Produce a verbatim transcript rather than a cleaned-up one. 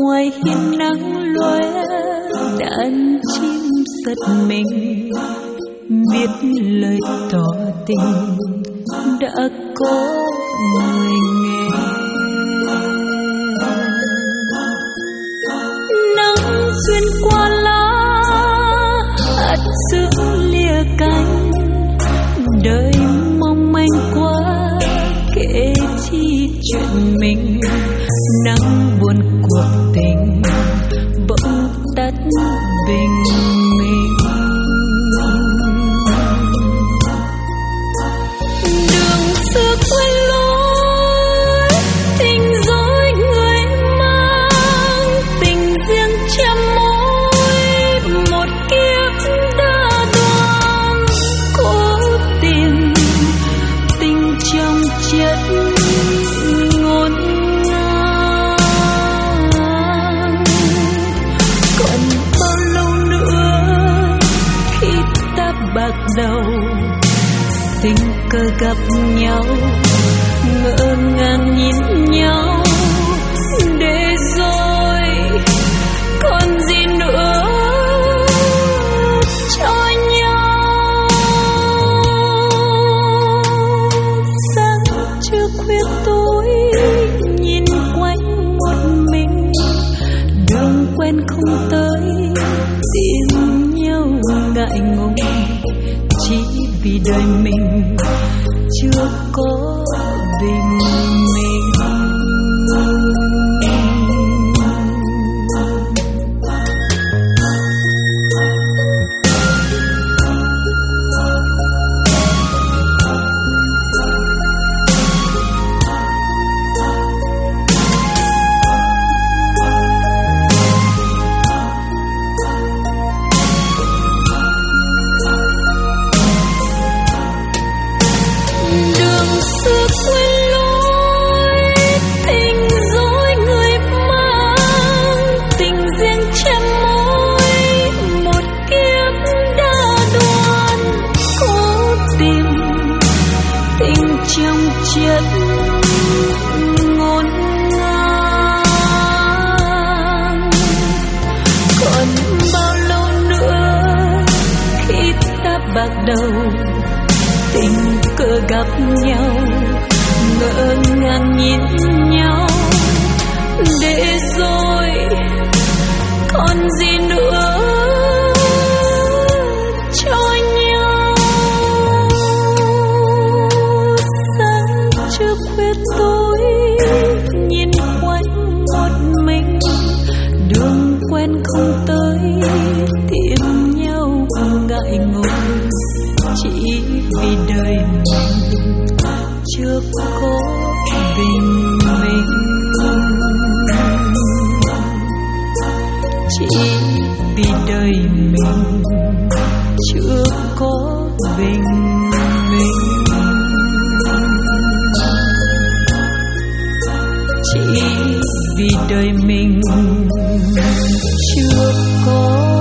ngoài hiên nắng lóe đàn chim giật mình, biết lời tỏ tình đã có người nghe. Nắng xuyên qua lá hạt sương lìa cánh, đời mong manh quá kể chi chuyện mình. Nắng buồn cuộc tình bỗng tắt bình minh. Đường xưa quên lối tình dối người mang, tình riêng trăm mối một kiếp đã đoan. Cố tìm tình trong chất ngổn ngang, còn bao lâu nữa khi ta bạc đầu tình cờ gặp nhau, ngỡ ngàng nhìn nhau để rồi còn gì nữa cho nhau. Sáng chưa khuya tối nhìn quanh một mình, đường quen không tới tìm nhau ngại ngùng, chỉ vì đời mình chưa có bình minh. Đầu tình cờ gặp nhau, ngỡ ngàng nhìn nhau để rồi còn gì nữa cho nhau. Sáng chưa khuya tối nhìn quanh một mình, đường quen không tới tìm nhau ngại ngùng, chỉ vì đời mình chưa có bình minh. Chỉ vì đời mình chưa có bình minh. Chỉ vì đời mình chưa có